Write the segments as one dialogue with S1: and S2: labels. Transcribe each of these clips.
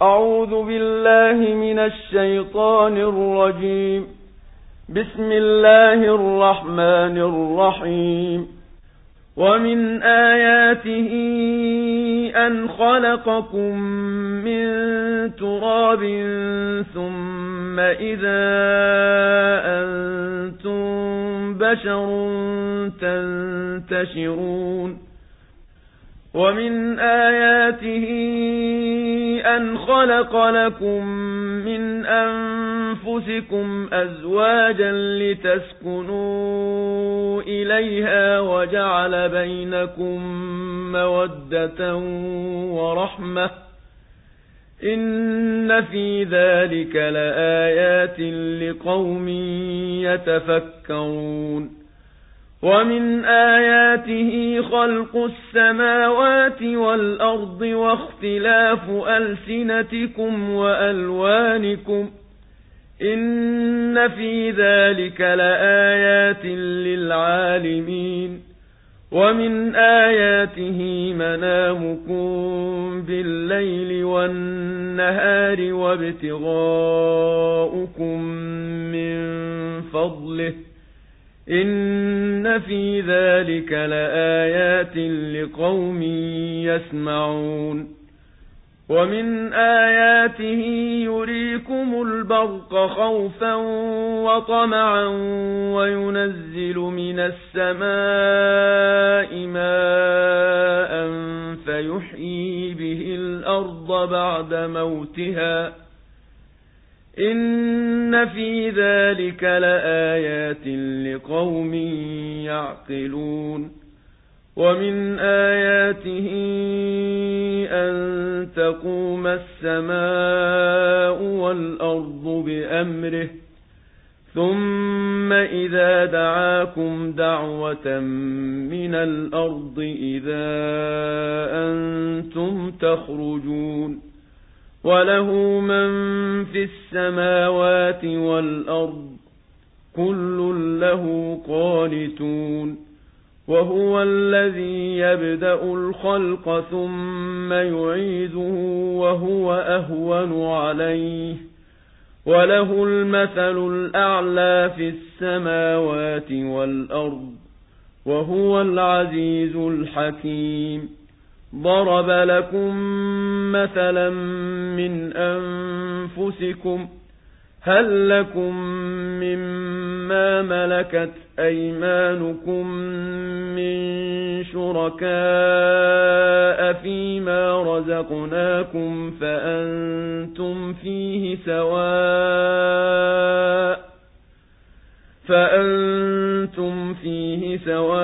S1: أعوذ بالله من الشيطان الرجيم. بسم الله الرحمن الرحيم. ومن آياته أن خلقكم من تراب ثم إذا أنتم بشر تنتشرون. ومن آياته أن خلق لكم من أنفسكم أزواجا لتسكنوا إليها وجعل بينكم مودة ورحمة إن في ذلك لآيات لقوم يتفكرون. ومن آياته خلق السماوات والأرض واختلاف ألسنتكم وألوانكم إن في ذلك لآيات للعالمين. ومن آياته منامكم بالليل والنهار وابتغاؤكم من فضله إن في ذلك لآيات لقوم يسمعون. ومن آياته يريكم البرق خوفا وطمعا وينزل من السماء ماء فيحيي به الأرض بعد موتها إن في ذلك لآيات لقوم يعقلون. ومن آياته أن تقوم السماء والأرض بأمره ثم إذا دعاكم دعوة من الأرض إذا أنتم تخرجون. وله من في السماوات والأرض كل له قانتون. وهو الذي يبدأ الخلق ثم يعيده وهو أهون عليه وله المثل الأعلى في السماوات والأرض وهو العزيز الحكيم. ضرب لكم مثلا من أنفسكم هل لكم مما ملكت أيمانكم من شركاء فيما رزقناكم فأنتم فيه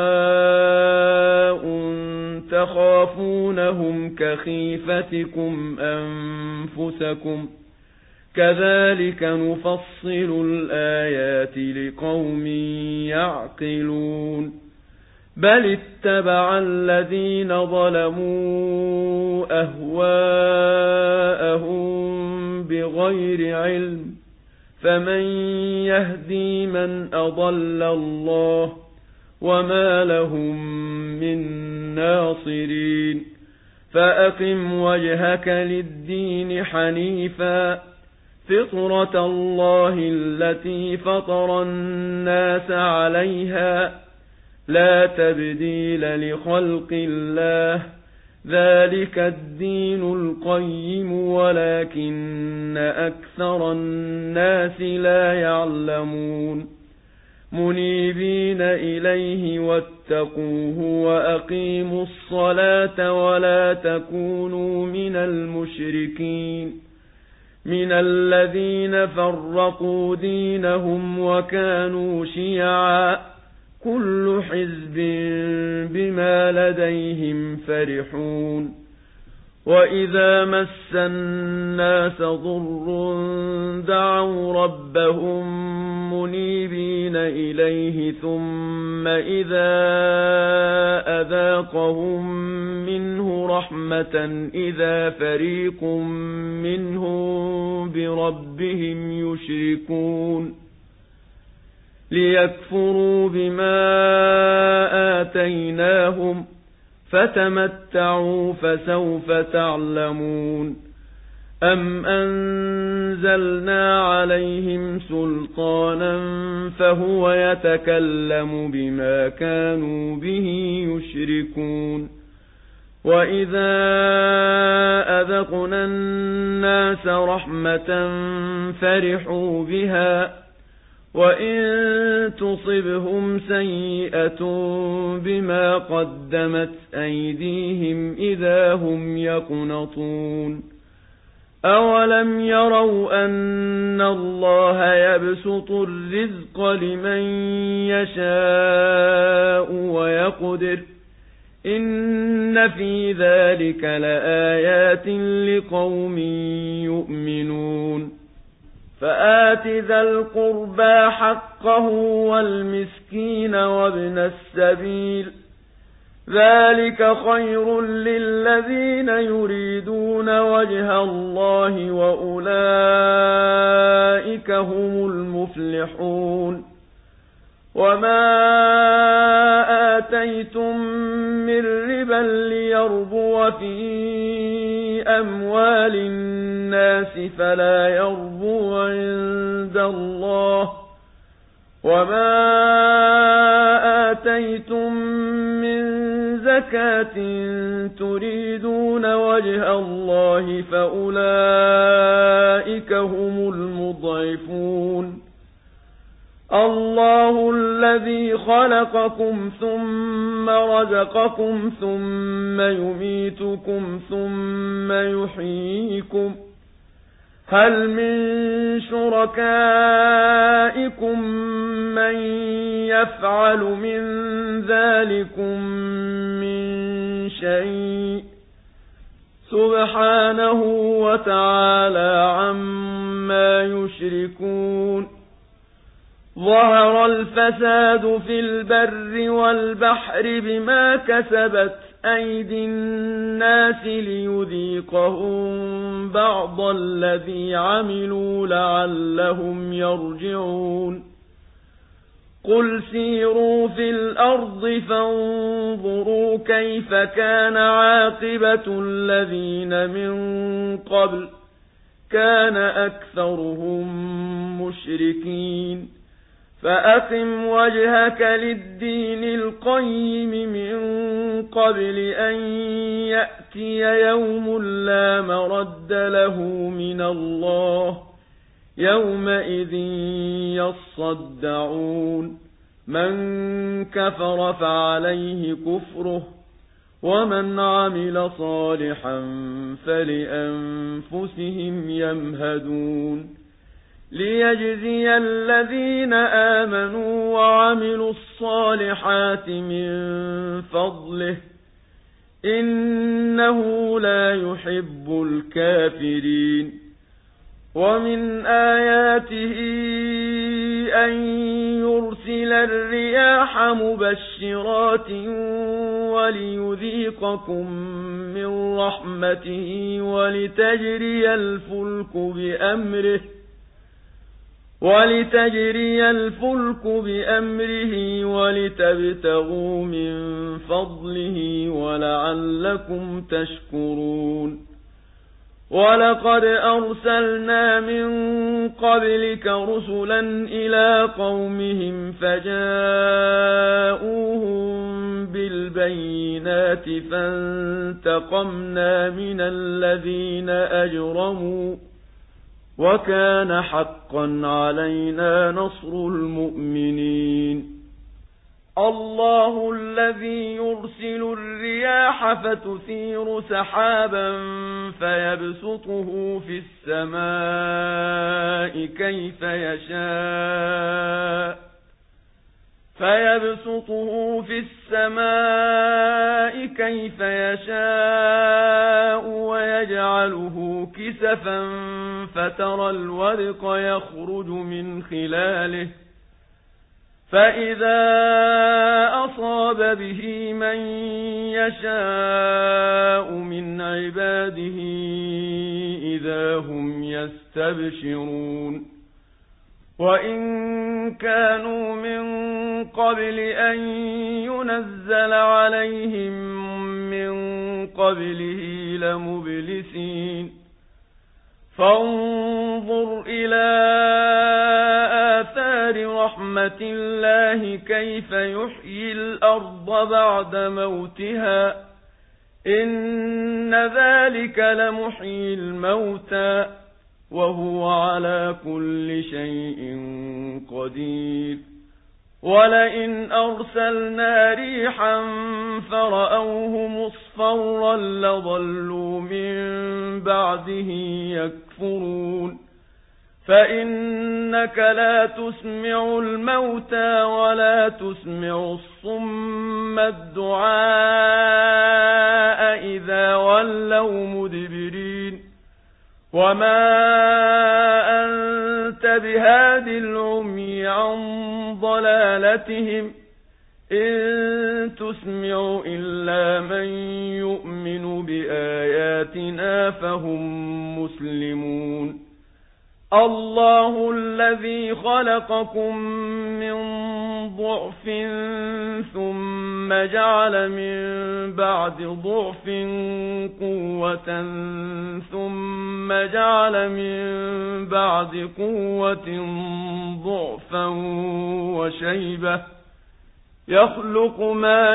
S1: سواء تخافونهم كخيفتكم أنفسكم كذلك نفصل الآيات لقوم يعقلون. بل اتبع الذين ظلموا أهواءهم بغير علم فمن يهدي من أضل الله وما لهم من ناصرين. فأقم وجهك للدين حنيفا فطرة الله التي فطر الناس عليها لا تبديل لخلق الله ذلك الدين القيم ولكن أكثر الناس لا يعلمون. منيبين إليه واتقوه وأقيموا الصلاة ولا تكونوا من المشركين من الذين فرقوا دينهم وكانوا شيعا كل حزب بما لديهم فرحون. وإذا مس الناس ضر دعوا ربهم منيبين إليه ثم إذا أذاقهم منه رحمة إذا فريق منهم بربهم يشركون. ليكفروا بما آتيناهم فتمتعوا فسوف تعلمون. أَمْ أَنزَلْنَا عَلَيْهِمْ سُلْطَانًا فَهُوَ يَتَكَلَّمُ بِمَا كَانُوا بِهِ يُشْرِكُونَ وَإِذَا أَذَقْنَا النَّاسَ رَحْمَةً فَرِحُوا بِهَا وَإِن تُصِبْهُمْ سَيِّئَةٌ بِمَا قَدَّمَتْ أَيْدِيهِمْ إِذَا هُمْ يَقْنَطُونَ أَوَلَمْ يَرَوْا أَنَّ اللَّهَ يَبْسُطُ الرِّزْقَ لِمَن يَشَاءُ وَيَقْدِرُ إِنَّ فِي ذَلِكَ لَآيَاتٍ لِقَوْمٍ يُؤْمِنُونَ فَآتِ ذَا الْقُرْبَى حَقَّهُ وَالْمِسْكِينَ وَابْنَ السَّبِيلِ ذَلِكَ خَيْرٌ لِّلَّذِينَ يُرِيدُونَ وَجْهَ اللَّهِ وَأُولَٰئِكَ هُمُ الْمُفْلِحُونَ وَمَا آتَيْتُم مِّن رِّبًا لِّيَرْبُوَ فِي أَمْوَالِ النَّاسِ فَلَا يَرْبُو عِندَ اللَّهِ وَمَا آتَيْتُم مِّن زَكَاةٍ تُرِيدُونَ وَجْهَ اللَّهِ فَأُولَٰئِكَ هُمُ الْمُضْعِفُونَ اللَّهُ الَّذِي خَلَقَكُمْ ثُمَّ رَزَقَكُمْ ثُمَّ يُمِيتُكُمْ ثُمَّ يُحْيِيكُمْ هَلْ مِن شُرَكَائِكُم مَّن يَفْعَلُ مِن ذَلِكُم مِّن شَيْءٍ سُبْحَانَهُ وَتَعَالَىٰ عَمَّا يُشْرِكُونَ ظَهَرَ الْفَسَادُ فِي الْبَرِّ وَالْبَحْرِ بِمَا كَسَبَتْ أَيْدِي النَّاسِ لِيُذِيقَهُم بَعْضَ الَّذِي عَمِلُوا لَعَلَّهُمْ يَرْجِعُونَ قُلْ سِيرُوا فِي الْأَرْضِ فَانظُرُوا كَيْفَ كَانَ عَاقِبَةُ الَّذِينَ مِن قَبْلُ كَانَ أَكْثَرُهُم مُّشْرِكِينَ فَأَقِمْ وَجْهَكَ لِلدِّينِ الْقَيِّمِ مِن قَبْلِ أَن يَأْتِيَ يَوْمٌ لَّا مَرَدَّ لَهُ مِنَ اللَّهِ يَوْمَئِذٍ يَصَّدَّعُونَ مَن كَفَرَ فَعَلَيْهِ كُفْرُهُ وَمَنْ عَمِلَ صَالِحًا فَلِأَنفُسِهِمْ يَمْهَدُونَ لِيَجْزِيَ الَّذِينَ آمَنُوا وَعَمِلُوا الصَّالِحَاتِ مِن فَضْلِهِ إِنَّهُ لَا يُحِبُّ الْكَافِرِينَ وَمِنْ آيَاتِهِ أَن يُرْسِلَ الرِّيَاحَ مُبَشِّرَاتٍ وَلِيُذِيقَكُم مِّن رَّحْمَتِهِ وَلِتَجْرِيَ الْفُلْكُ بِأَمْرِهِ وَلِتَبْتَغُوا مِن فَضْلِهِ وَلَعَلَّكُمْ تَشْكُرُونَ وَلَقَدْ أَرْسَلْنَا مِن قَبْلِكَ رُسُلًا إِلَىٰ قَوْمِهِمْ فَجَاءُوهُم بِالْبَيِّنَاتِ فَانتَقَمْنَا مِنَ الَّذِينَ أَجْرَمُوا وَكَانَ حَقًّا عَلَيْنَا نَصْرُ الْمُؤْمِنِينَ اللَّهُ الَّذِي يُرْسِلُ الرِّيَاحَ فَتُثِيرُ سَحَابًا فَيَبْسُطُهُ فِي السَّمَاءِ كَيْفَ يَشَاءُ وَيَجْعَلُهُ كِسَفًا فَتَرَى الْوَدْقَ يَخْرُجُ مِنْ خِلَالِهِ فَإِذَا أَصَابَ بِهِ مَن يَشَاءُ مِنْ عِبَادِهِ إِذَا هُمْ يَسْتَبْشِرُونَ وَإِن كَانُوا مِن قَبْلِ أَن يُنَزَّلَ عَلَيْهِم مِّن قَبْلِهِ لَمُبْلِسِينَ فانظر إلى آثار رحمة الله كيف يحيي الأرض بعد موتها إن ذلك لمحيي الموتى وهو على كل شيء قدير ولئن أرسلنا ريحا فرأوه مصفرا لظلوا من بعده يكفرون فإنك لا تسمع الموتى ولا تسمع الصم الدعاء إذا ولوا مدبرين وما أنت بهاد العمي عن ضلالتهم إن تسمع إلا من يؤمن بآياتنا فهم مسلمون الله الذي خلقكم من ضعف ثم جعل من بعد ضعف قوة ثم جعل من بعد قوة ضعفا وشيبة يخلق ما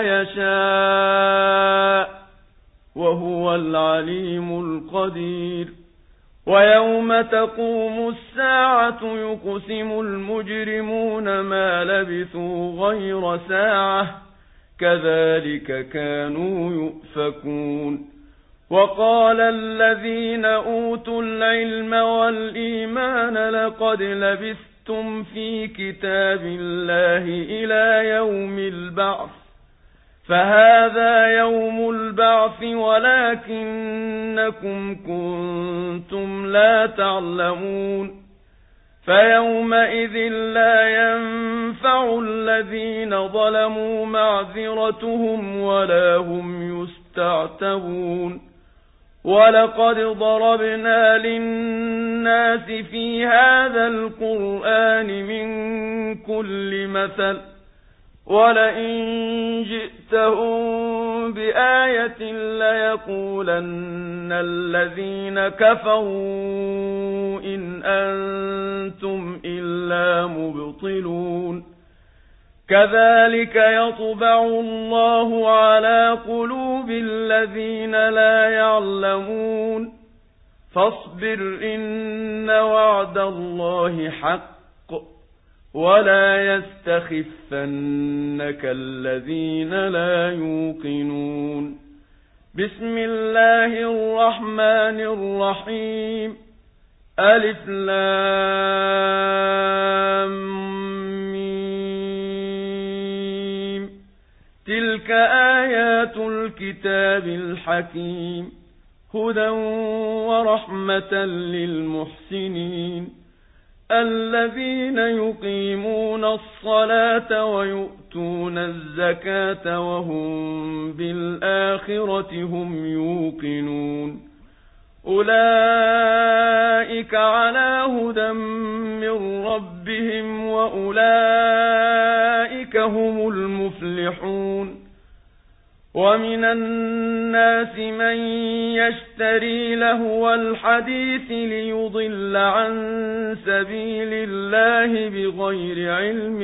S1: يشاء وهو العليم القدير ويوم تقوم الساعة يقسم المجرمون ما لبثوا غير ساعة كذلك كانوا يؤفكون وقال الذين أوتوا العلم والإيمان لقد لبثتم في كتاب الله إلى يوم البعث فهذا يوم البعث ولكنكم كنتم لا تعلمون فيومئذ لا ينفع الذين ظلموا معذرتهم ولا هم يستعتبون ولقد ضربنا للناس في هذا القرآن من كل مثل ولئن جئتهم بآية ليقولن الذين كفروا إن أنتم إلا مبطلون كذلك يطبع الله على قلوب الذين لا يعلمون فاصبر إن وعد الله حق ولا يستخفنك الذين لا يوقنون بسم الله الرحمن الرحيم ألف لام ميم تلك آيات الكتاب الحكيم هدى ورحمة للمحسنين الذين يقيمون الصلاة ويؤتون الزكاة وهم بالآخرة هم يوقنون أولئك على هدى من ربهم وأولئك هم المفلحون ومن الناس من يشتري لهو الحديث ليضل عن سبيل الله بغير علم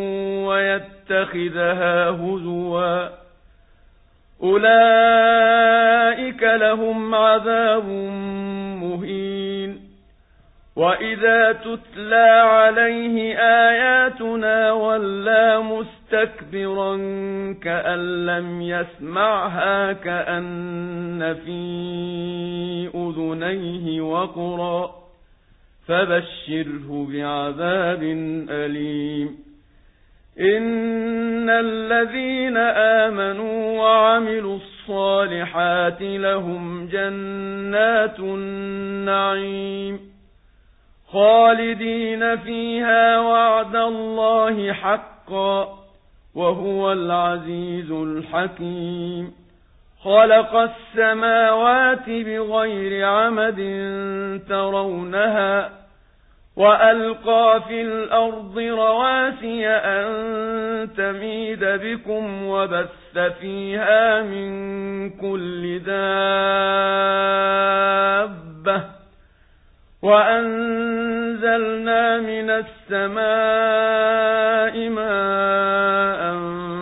S1: ويتخذها هزوا أولئك لهم عذاب مهين وإذا تتلى عليه آياتنا ولى مستكبرا كأن لم يسمعها كأن في أذنيه وقرا فبشره بعذاب أليم إن الذين آمنوا وعملوا الصالحات لهم جنات النعيم خالدين فيها وعد الله حقا وهو العزيز الحكيم خلق السماوات بغير عمد ترونها وألقى في الأرض رواسي أن تميد بكم وبث فيها من كل دابة وأنزلنا من السماء ماء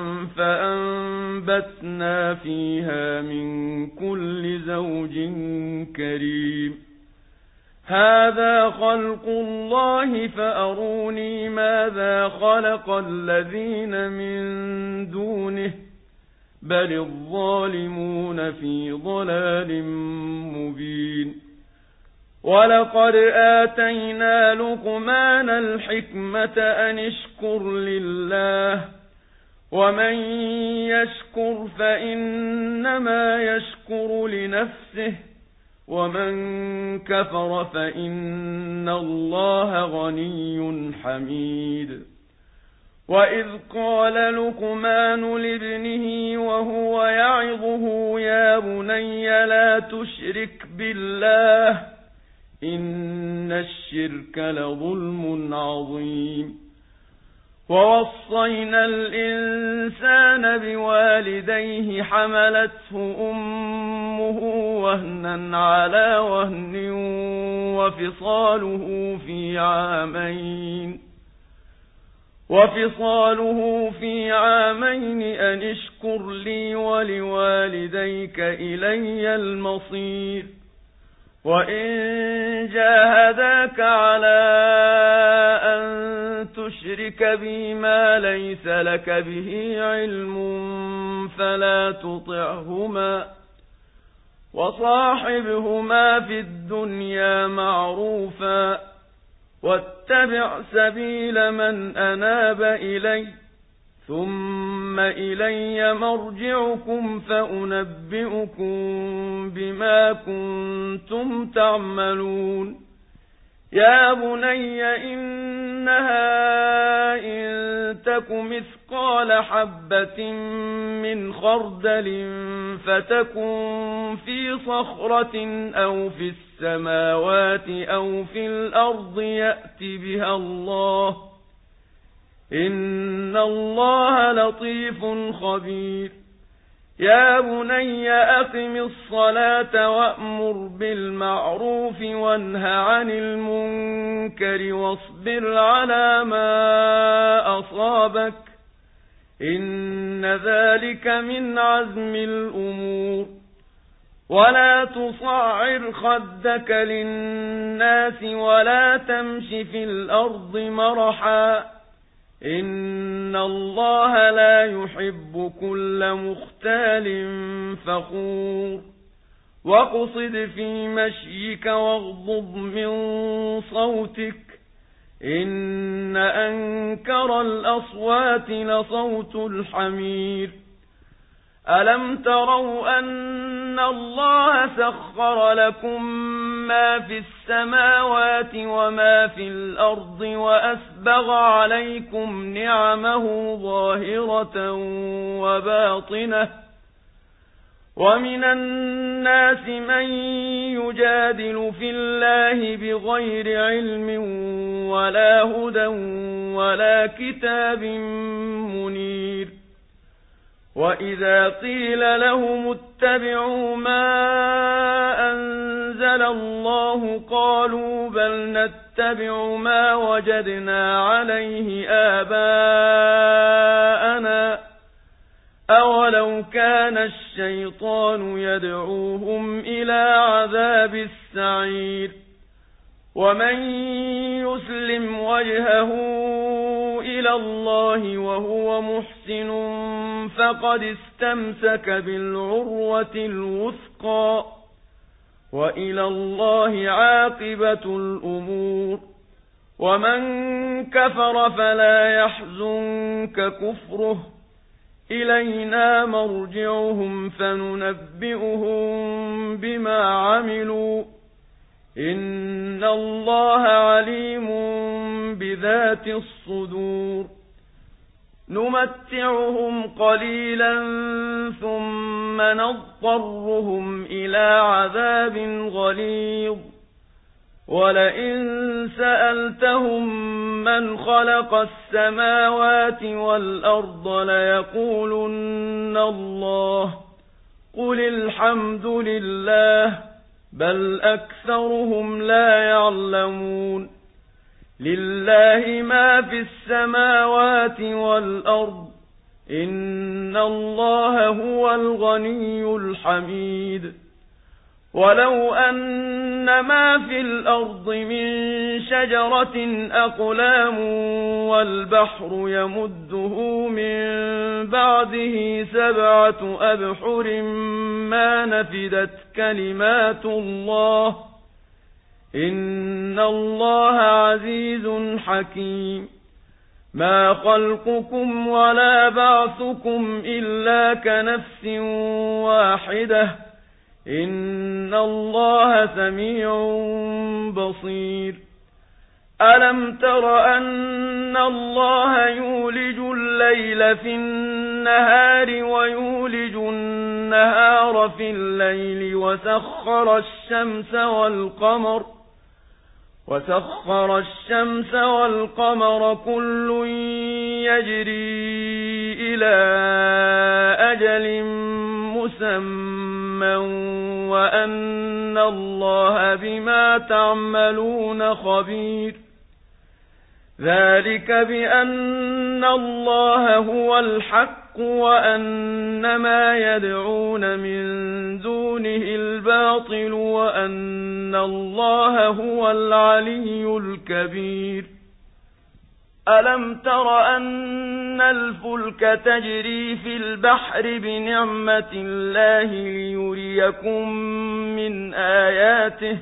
S1: فأنبتنا فيها من كل زوج كريم هذا خلق الله فأروني ماذا خلق الذين من دونه بل الظالمون في ضلال مبين ولقد آتينا لقمان الحكمة أن اشكر لله ومن يشكر فإنما يشكر لنفسه ومن كفر فإن الله غني حميد وإذ قال لقمان لابنه وهو يعظه يا بني لا تشرك بالله إن الشرك لظلم عظيم ووصينا الإنسان بوالديه حملته أمه وهنا على وهن وفصاله في عامين أن اشكر لي ولوالديك إلي المصير وإن جاهداك على أن تشرك بي ما ليس لك به علم فلا تطعهما وصاحبهما في الدنيا معروفا واتبع سبيل من أناب إلي ثم إلي مرجعكم فأنبئكم بما كنتم تعملون يا بني إنها إن تك مثقال حبة من خردل فتكن في صخرة أو في السماوات أو في الأرض يأت بها الله إن الله لطيف خبير يا بني أقم الصلاة وأمر بالمعروف وانه عن المنكر واصبر على ما أصابك إن ذلك من عزم الأمور ولا تصعر خدك للناس ولا تمش في الأرض مرحا إن الله لا يحب كل مختال فخور واقصد في مشيك واغضض من صوتك إن أنكر الأصوات لصوت الحمير ألم تروا أن الله سخر لكم ما في السماوات وما في الأرض وأسبغ عليكم نعمه ظاهرة وباطنة ومن الناس من يجادل في الله بغير علم ولا هدى ولا كتاب منير وإذا قيل لهم اتبعوا ما أنزل الله قالوا بل نتبع ما وجدنا عليه آباءنا أولو كان الشيطان يدعوهم إلى عذاب السعير ومن يسلم وجهه إلى الله وهو محسن فقد استمسك بالعروة الوثقى وإلى الله عاقبة الأمور ومن كفر فلا يحزنك كفره إلينا مرجعهم فننبئهم بما عملوا إن الله عليم بذات الصدور نمتعهم قليلا ثم نضطرهم إلى عذاب غليظ ولئن سألتهم من خلق السماوات والأرض ليقولن الله قل الحمد لله بل أكثرهم لا يعلمون لله ما في السماوات والأرض إن الله هو الغني الحميد ولو أن ما في الأرض من شجرة أقلام والبحر يمده من بعده 7 أبحر ما نفدت كلمات الله إن الله عزيز حكيم ما خلقكم ولا بعثكم إلا كنفس واحدة إن الله سميع بصير ألم تر أن الله يولج الليل في النهار ويولج النهار في الليل وسخر الشمس والقمر كل يجري إلى أجل مسمى وأن الله بما تعملون خبير ذلك بأن الله هو الحق وأن ما يدعون من دونه الباطل وأن الله هو العلي الكبير ألم تر أن الفلك تجري في البحر بنعمة الله ليريكم من آياته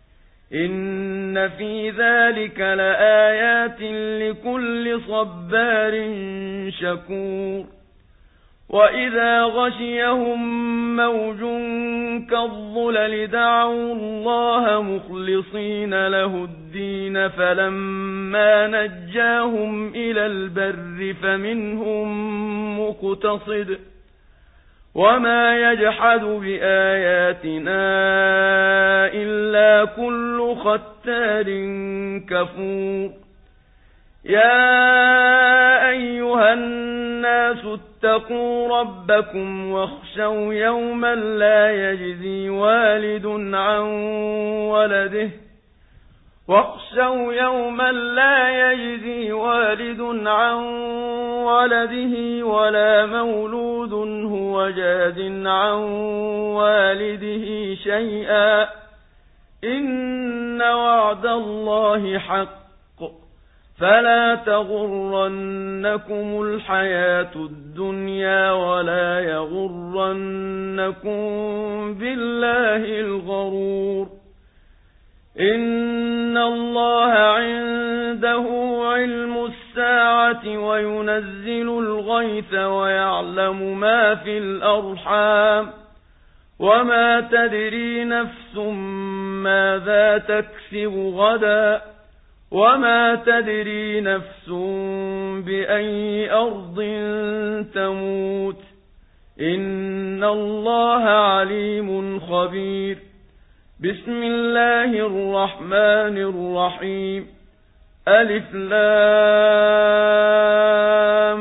S1: إن في ذلك لآيات لكل صبار شكور وإذا غشيهم موج كالظلل دعوا الله مخلصين له الدين فلما نجاهم إلى البر فمنهم مقتصد وما يجحد بآياتنا إلا كل ختار كفور يا أيها الناس اتقوا ربكم واخشوا يوما لا يجزي والد عن ولده ولا مولود هو جاز عن والده شيئا إن وعد الله حق فلا تغرنكم الحياة الدنيا ولا يغرنكم بالله الغرور إن الله عنده علم الساعة وينزل الغيث ويعلم ما في الأرحام وما تدري نفس ماذا تكسب غدا وما تدري نفس بأي أرض تموت إن الله عليم خبير بسم الله الرحمن الرحيم ألف لام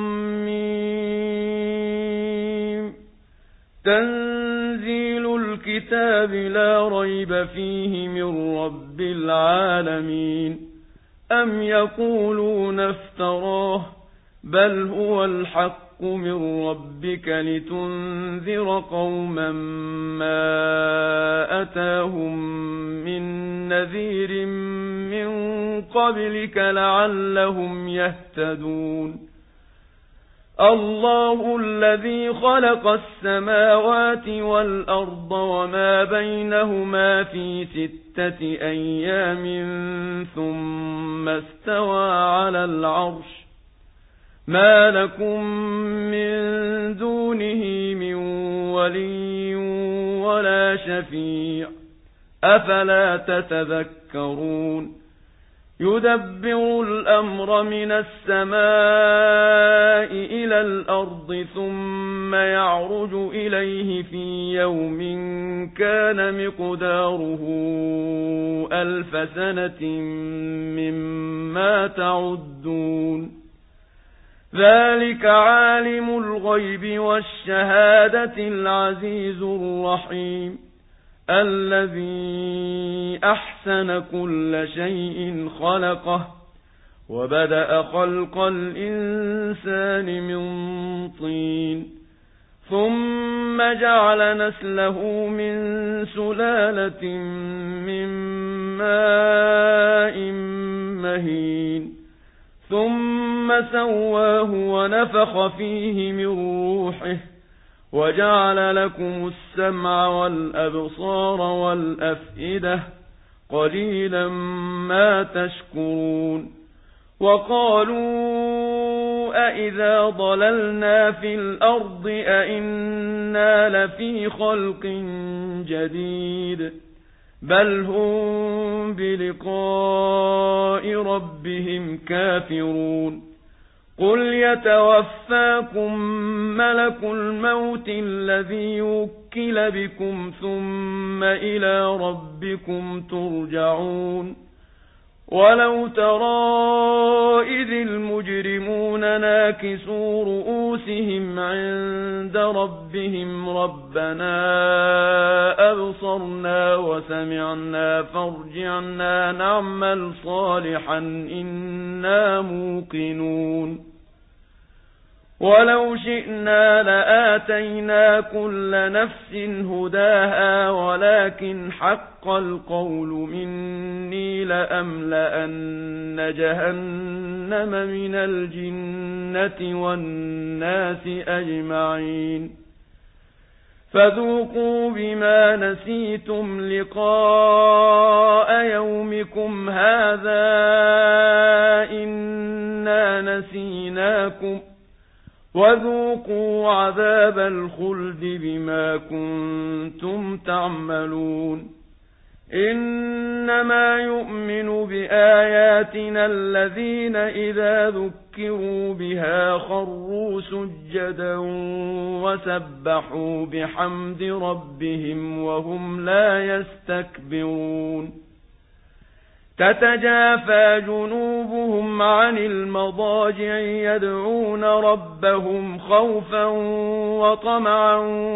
S1: ميم تنزيل الكتاب لا ريب فيه من رب العالمين أم يقولون افتراه بل هو الحق من ربك لتنذر قوما ما أتاهم من نذير من قبلك لعلهم يهتدون الله الذي خلق السماوات والأرض وما بينهما في 6 أيام ثم استوى على العرش ما لكم من دونه من ولي ولا شفيع أفلا تتذكرون يدبر الأمر من السماء إلى الأرض ثم يعرج إليه في يوم كان مقداره 1000 سنة مما تعدون ذلك عالم الغيب والشهادة العزيز الرحيم الذي أحسن كل شيء خلقه وبدأ خلق الإنسان من طين ثم جعل نسله من سلالة من ماء مهين ثم سواه ونفخ فيه من روحه وجعل لكم السمع والأبصار والأفئدة قليلا ما تشكرون وقالوا أإذا ضللنا في الأرض أإنا لفي خلق جديد بل هم بلقاء ربهم كافرون قل يتوفاكم ملك الموت الذي وكل بكم ثم إلى ربكم ترجعون ولو ترى إذ المجرمون ناكسوا رؤوسهم عند ربهم ربنا أبصرنا وسمعنا فارجعنا نعمل صالحا إنا موقنون ولو شئنا لآتينا كل نفس هداها ولكن حق القول مني لأملأن جهنم من الجنة والناس أجمعين فذوقوا بما نسيتم لقاء يومكم هذا إنا نسيناكم وذوقوا عذاب الخلد بما كنتم تعملون إنما يؤمن بآياتنا الذين إذا ذكروا بها خروا سجدا وسبحوا بحمد ربهم وهم لا يستكبرون تتجافى جنوبهم عن المضاجع يدعون ربهم خوفا وطمعا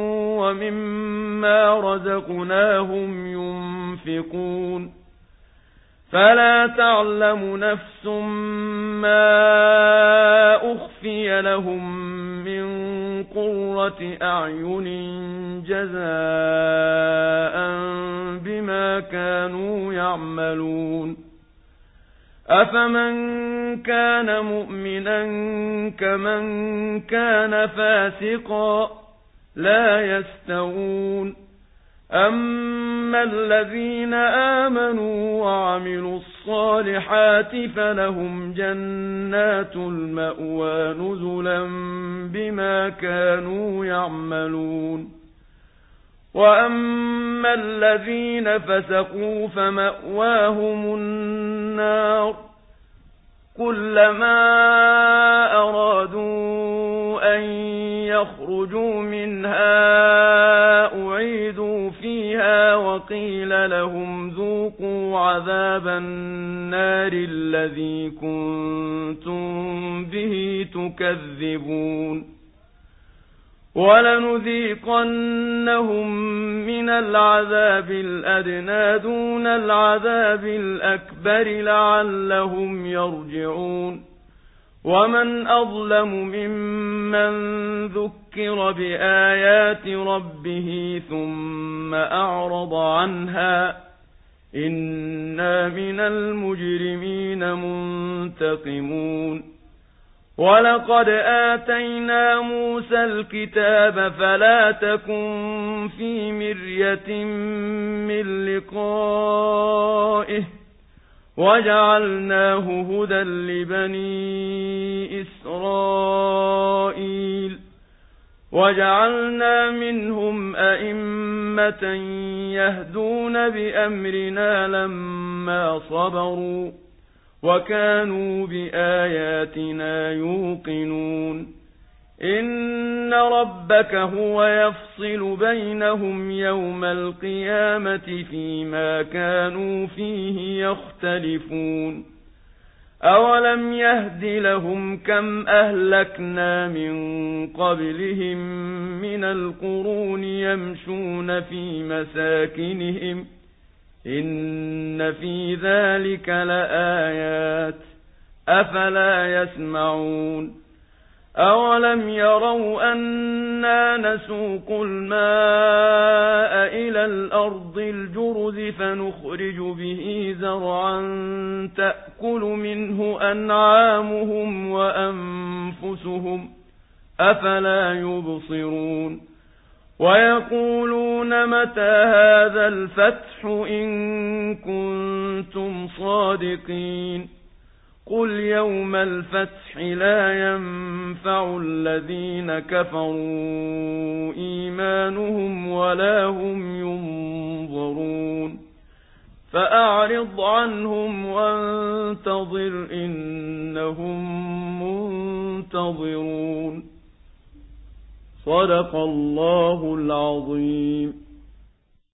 S1: ومما رزقناهم ينفقون فلا تعلم نفس ما أخفي لهم من قرة أعين جزاء بما كانوا يعملون أفمن كان مؤمنا كمن كان فاسقا لا يستوون أما الذين آمنوا وعملوا الصالحات فلهم جنات المأوى نزلا بما كانوا يعملون وأما الذين فسقوا فمأواهم النار كلما أرادوا أن يخرجوا منها أعيدوا فيها وقيل لهم ذوقوا عذاب النار الذي كنتم به تكذبون ولنذيقنهم من العذاب الأدنى دون العذاب الأكبر لعلهم يرجعون ومن أظلم ممن ذكر بآيات ربه ثم أعرض عنها إنا من المجرمين منتقمون ولقد آتينا موسى الكتاب فلا تكن في مرية من لقائه وجعلناه هدى لبني إسرائيل وجعلنا منهم أئمة يهدون بأمرنا لما صبروا وكانوا بآياتنا يوقنون إن ربك هو يفصل بينهم يوم القيامة فيما كانوا فيه يختلفون أَوَلَمْ يَهْدِ لَهُمْ كَمْ أَهْلَكْنَا مِنْ قَبْلِهِمْ مِنَ الْقُرُونِ يَمْشُونَ فِي مَسَاكِنِهِمْ إِنَّ فِي ذَلِكَ لَآيَاتٍ أَفَلَا يَسْمَعُونَ أَوَلَمْ يَرَوْا أَنَّا نَسُوقُ الْمَاءَ إِلَى الْأَرْضِ الْجُرُزِ فَنُخْرِجُ بِهِ زَرْعًا تَأْكُلُ مِنْهُ أَنْعَامُهُمْ وَأَنْفُسُهُمْ أَفَلَا يُبْصِرُونَ وَيَقُولُونَ مَتَى هَذَا الْفَتْحُ إِن كُنتُمْ صَادِقِينَ قُلْ يَوْمَ الْفَتْحِ لَا يَنفَعُ الَّذِينَ كَفَرُوا إِيمَانُهُمْ وَلَا هُمْ يُنظَرُونَ فَأَعْرِضْ عَنْهُمْ وَانتَظِرْ إِنَّهُمْ مُنتَظِرُونَ صدق الله العظيم.